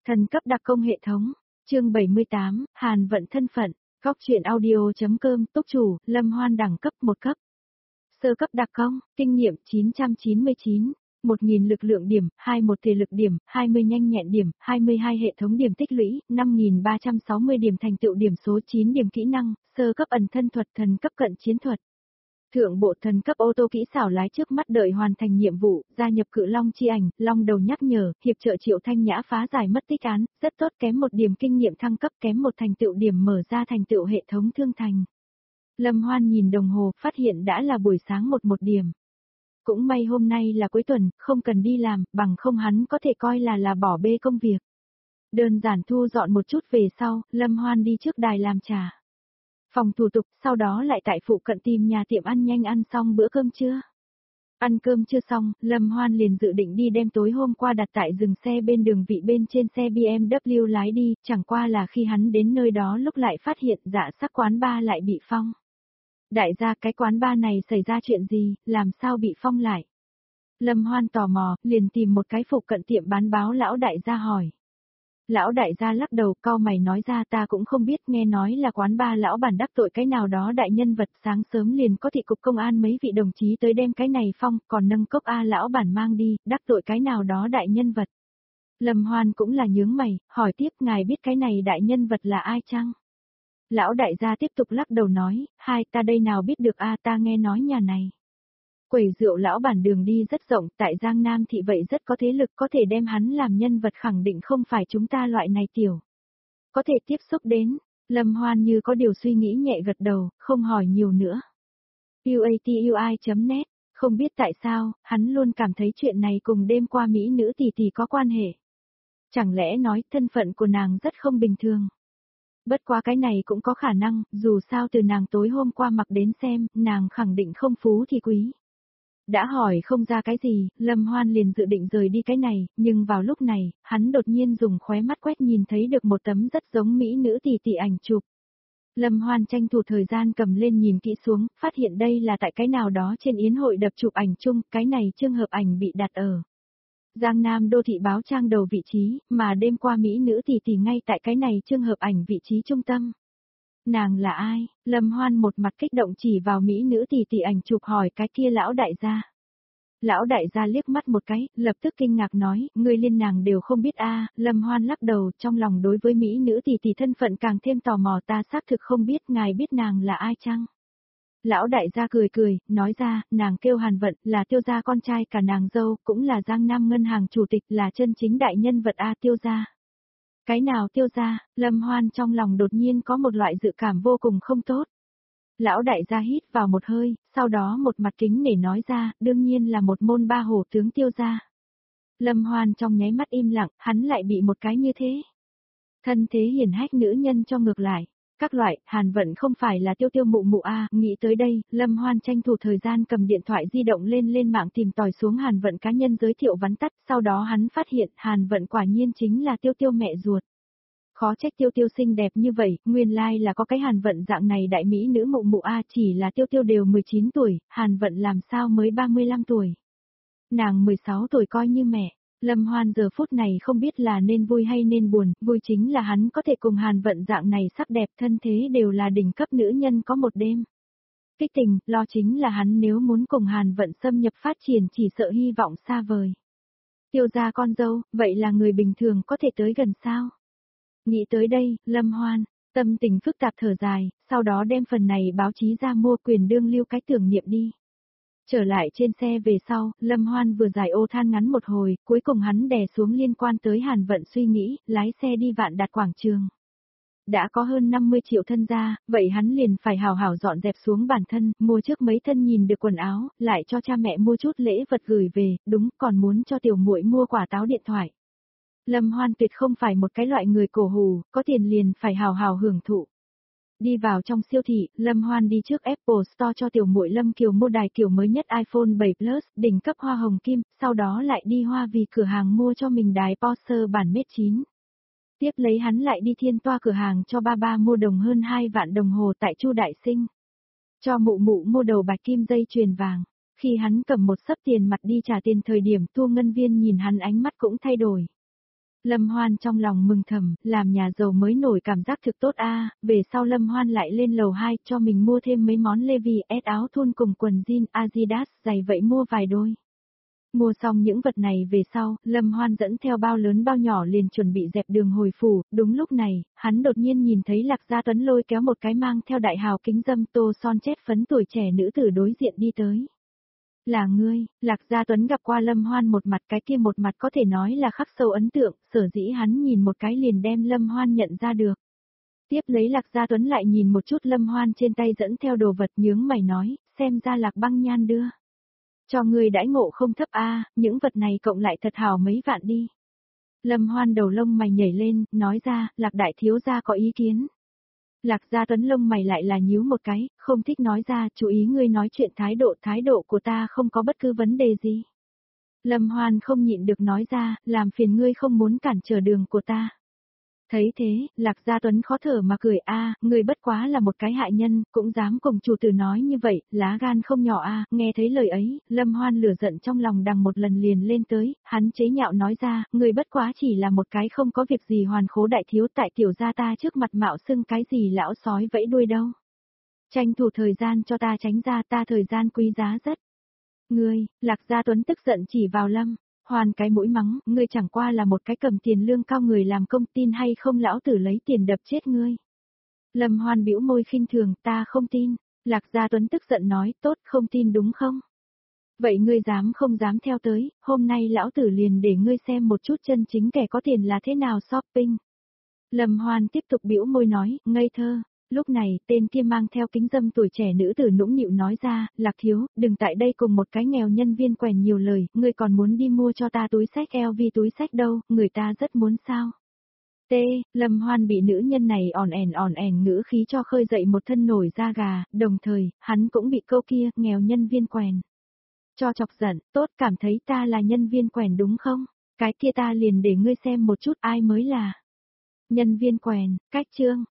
Thần cấp đặc công hệ thống, chương 78, Hàn vận thân phận, góc truyện audio.com, túc chủ, Lâm Hoan đẳng cấp 1 cấp. Sơ cấp đặc công, kinh nghiệm 999, 1000 lực lượng điểm, 21 thể lực điểm, 20 nhanh nhẹn điểm, 22 hệ thống điểm tích lũy, 5360 điểm thành tựu điểm số 9 điểm kỹ năng, sơ cấp ẩn thân thuật, thần cấp cận chiến thuật. Thượng bộ thần cấp ô tô kỹ xảo lái trước mắt đợi hoàn thành nhiệm vụ, gia nhập cự long chi ảnh, long đầu nhắc nhở, hiệp trợ Triệu Thanh Nhã phá giải mất tích án, rất tốt, kém 1 điểm kinh nghiệm thăng cấp, kém 1 thành tựu điểm mở ra thành tựu hệ thống thương thành. Lâm Hoan nhìn đồng hồ, phát hiện đã là buổi sáng 11 điểm. Cũng may hôm nay là cuối tuần, không cần đi làm, bằng không hắn có thể coi là bỏ bê công việc. Đơn giản thu dọn một chút về sau, Lâm Hoan đi trước đài làm trà. Phòng thủ tục, sau đó lại tại phụ cận tìm nhà tiệm ăn nhanh ăn xong bữa cơm trưa. Ăn cơm chưa xong, Lâm Hoan liền dự định đi đem tối hôm qua đặt tại dừng xe bên đường vị bên trên xe BMW lái đi, chẳng qua là khi hắn đến nơi đó lúc lại phát hiện dạ sắc quán bar lại bị phong. Đại gia, cái quán bar này xảy ra chuyện gì, làm sao bị phong lại? Lâm Hoan tò mò, liền tìm một cái phụ cận tiệm bán báo lão đại gia hỏi. Lão đại gia lắc đầu, cau mày nói ra, ta cũng không biết, nghe nói là quán bar lão bản đắc tội cái nào đó đại nhân vật, sáng sớm liền có thị cục công an mấy vị đồng chí tới đem cái này phong, còn nâng cốc A lão bản mang đi, đắc tội cái nào đó đại nhân vật. Lâm Hoan cũng là nhướng mày, hỏi tiếp, ngài biết cái này đại nhân vật là ai chăng? Lão đại gia tiếp tục lắc đầu nói, ta đây nào biết được a, ta nghe nói nhà này. Quầy rượu lão bản đường đi rất rộng, tại Giang Nam thị vậy rất có thế lực, có thể đem hắn làm nhân vật, khẳng định không phải chúng ta loại này tiểu. Có thể tiếp xúc đến, Lâm Hoan như có điều suy nghĩ nhẹ gật đầu, không hỏi nhiều nữa. UATUI.net, không biết tại sao, hắn luôn cảm thấy chuyện này cùng đêm qua Mỹ nữ tỷ tỷ có quan hệ. Chẳng lẽ nói thân phận của nàng rất không bình thường. Bất quá cái này cũng có khả năng, dù sao từ nàng tối hôm qua mặc đến xem, nàng khẳng định không phú thì quý. Đã hỏi không ra cái gì, Lâm Hoan liền dự định rời đi cái này, nhưng vào lúc này, hắn đột nhiên dùng khóe mắt quét nhìn thấy được một tấm rất giống mỹ nữ tỷ tỷ ảnh chụp. Lâm Hoan tranh thủ thời gian cầm lên nhìn kỹ xuống, phát hiện đây là tại cái nào đó trên yến hội đập chụp ảnh chung, cái này trường hợp ảnh bị đặt ở Giang Nam đô thị báo trang đầu vị trí, mà đêm qua mỹ nữ tỷ tỷ ngay tại cái này trường hợp ảnh vị trí trung tâm. Nàng là ai? Lâm Hoan một mặt kích động chỉ vào mỹ nữ tỷ tỷ ảnh chụp hỏi cái kia lão đại gia. Lão đại gia liếc mắt một cái, lập tức kinh ngạc nói, người liên nàng đều không biết a. Lâm Hoan lắc đầu, trong lòng đối với mỹ nữ tỷ tỷ thân phận càng thêm tò mò, ta xác thực không biết, ngài biết nàng là ai chăng? Lão đại gia cười cười, nói ra, nàng kêu Hàn Vận, là Tiêu gia con trai cả nàng dâu, cũng là Giang Nam ngân hàng chủ tịch, là chân chính đại nhân vật a. Tiêu gia. Cái nào Tiêu gia? Lâm Hoan trong lòng đột nhiên có một loại dự cảm vô cùng không tốt. Lão đại gia hít vào một hơi, sau đó một mặt kính nể nói ra, đương nhiên là một môn ba hổ tướng Tiêu gia. Lâm Hoan trong nháy mắt im lặng, hắn lại bị một cái như thế. Thân thế hiển hách nữ nhân cho ngược lại. Các loại, Hàn Vận không phải là Tiêu mụ mụ a. Nghĩ tới đây, Lâm Hoan tranh thủ thời gian cầm điện thoại di động lên mạng tìm tòi xuống Hàn Vận cá nhân giới thiệu vắn tắt, sau đó hắn phát hiện Hàn Vận quả nhiên chính là Tiêu mẹ ruột. Khó trách Tiêu xinh đẹp như vậy, nguyên lai là có cái Hàn Vận dạng này đại mỹ nữ mụ mụ a, chỉ là Tiêu đều 19 tuổi, Hàn Vận làm sao mới 35 tuổi. Nàng 16 tuổi coi như mẹ. Lâm Hoan giờ phút này không biết là nên vui hay nên buồn, vui chính là hắn có thể cùng Hàn Vận dạng này sắc đẹp thân thế đều là đỉnh cấp nữ nhân có một đêm. Kích tình, lo chính là hắn nếu muốn cùng Hàn Vận xâm nhập phát triển chỉ sợ hy vọng xa vời. Tiêu gia con dâu, vậy là người bình thường có thể tới gần sao? Nghĩ tới đây, Lâm Hoan, tâm tình phức tạp thở dài, sau đó đem phần này báo chí ra mua quyền đương lưu cái tưởng niệm đi. Trở lại trên xe về sau, Lâm Hoan vừa giải ô than ngắn một hồi, cuối cùng hắn đè xuống liên quan tới Hàn Vận suy nghĩ, lái xe đi Vạn Đạt quảng trường. Đã có hơn 50 triệu thân gia, vậy hắn liền phải hào hào dọn dẹp xuống bản thân, mua trước mấy thân nhìn được quần áo, lại cho cha mẹ mua chút lễ vật gửi về, đúng, còn muốn cho tiểu muội mua quả táo điện thoại. Lâm Hoan tuyệt không phải một cái loại người cổ hủ, có tiền liền phải hào hào hưởng thụ. Đi vào trong siêu thị, Lâm Hoan đi trước Apple Store cho tiểu muội Lâm Kiều mua đài kiểu mới nhất iPhone 7 Plus, đỉnh cấp hoa hồng kim, sau đó lại đi Hoa Vì cửa hàng mua cho mình đài Porsche bản Mate 9. Tiếp lấy hắn lại đi Thiên Toa cửa hàng cho ba mua đồng hơn 2 vạn đồng hồ tại Chu Đại Sinh. Cho mụ mua đầu bạch kim dây chuyền vàng. Khi hắn cầm một xấp tiền mặt đi trả tiền thời điểm thu ngân viên nhìn hắn ánh mắt cũng thay đổi. Lâm Hoan trong lòng mừng thầm, làm nhà giàu mới nổi cảm giác thực tốt a. Về sau Lâm Hoan lại lên lầu 2 cho mình mua thêm mấy món Levi's áo thun cùng quần jean Adidas, giày vậy mua vài đôi. Mua xong những vật này về sau, Lâm Hoan dẫn theo bao lớn bao nhỏ liền chuẩn bị dẹp đường hồi phủ, đúng lúc này, hắn đột nhiên nhìn thấy Lạc Gia Tuấn lôi kéo một cái mang theo đại hào kính dâm tô son chét phấn tuổi trẻ nữ tử đối diện đi tới. Là ngươi, Lạc Gia Tuấn gặp qua Lâm Hoan một mặt, cái kia một mặt có thể nói là khắc sâu ấn tượng, sở dĩ hắn nhìn một cái liền đem Lâm Hoan nhận ra được. Tiếp lấy Lạc Gia Tuấn lại nhìn một chút Lâm Hoan trên tay dẫn theo đồ vật, nhướng mày nói, xem ra Lạc Băng Nhan đưa. Cho ngươi đãi ngộ không thấp a, những vật này cộng lại thật hào mấy vạn đi. Lâm Hoan đầu lông mày nhảy lên, nói ra, Lạc đại thiếu gia có ý kiến. Lạc Gia Tuấn lông mày lại là nhíu một cái, không thích nói ra, chú ý ngươi nói chuyện thái độ của ta không có bất cứ vấn đề gì. Lâm Hoan không nhịn được nói ra, làm phiền ngươi không muốn cản trở đường của ta. Thấy thế, Lạc Gia Tuấn khó thở mà cười ngươi bất quá là một cái hại nhân, cũng dám cùng chủ tử nói như vậy, lá gan không nhỏ nghe thấy lời ấy, Lâm Hoan lửa giận trong lòng đằng một lần liền lên tới, hắn chế nhạo nói ra, ngươi bất quá chỉ là một cái không có việc gì hoàn khố đại thiếu tại tiểu gia ta trước mặt mạo xưng cái gì lão sói vẫy đuôi đâu. Tranh thủ thời gian cho ta tránh ra, ta thời gian quý giá rất. Ngươi, Lạc Gia Tuấn tức giận chỉ vào Lâm Hoan cái mũi mắng, ngươi chẳng qua là một cái cầm tiền lương cao người làm công, tin hay không lão tử lấy tiền đập chết ngươi. Lâm Hoan bĩu môi khinh thường, ta không tin. Lạc Gia Tuấn tức giận nói, tốt, không tin đúng không? Vậy ngươi dám không dám theo tới, hôm nay lão tử liền để ngươi xem một chút chân chính kẻ có tiền là thế nào shopping. Lâm Hoan tiếp tục bĩu môi nói, ngây thơ. Lúc này, tên kia mang theo kính dâm tuổi trẻ nữ tử nũng nịu nói ra, Lạc thiếu, đừng tại đây cùng một cái nghèo nhân viên quèn nhiều lời, ngươi còn muốn đi mua cho ta túi xách LV túi xách đâu, người ta rất muốn sao. Lâm Hoan bị nữ nhân này ỏn ẻn ngữ khí cho khơi dậy một thân nổi da gà, đồng thời, hắn cũng bị câu kia, nghèo nhân viên quèn. Cho chọc giận, tốt, cảm thấy ta là nhân viên quèn đúng không? Cái kia ta liền để ngươi xem một chút ai mới là nhân viên quèn, cách chương.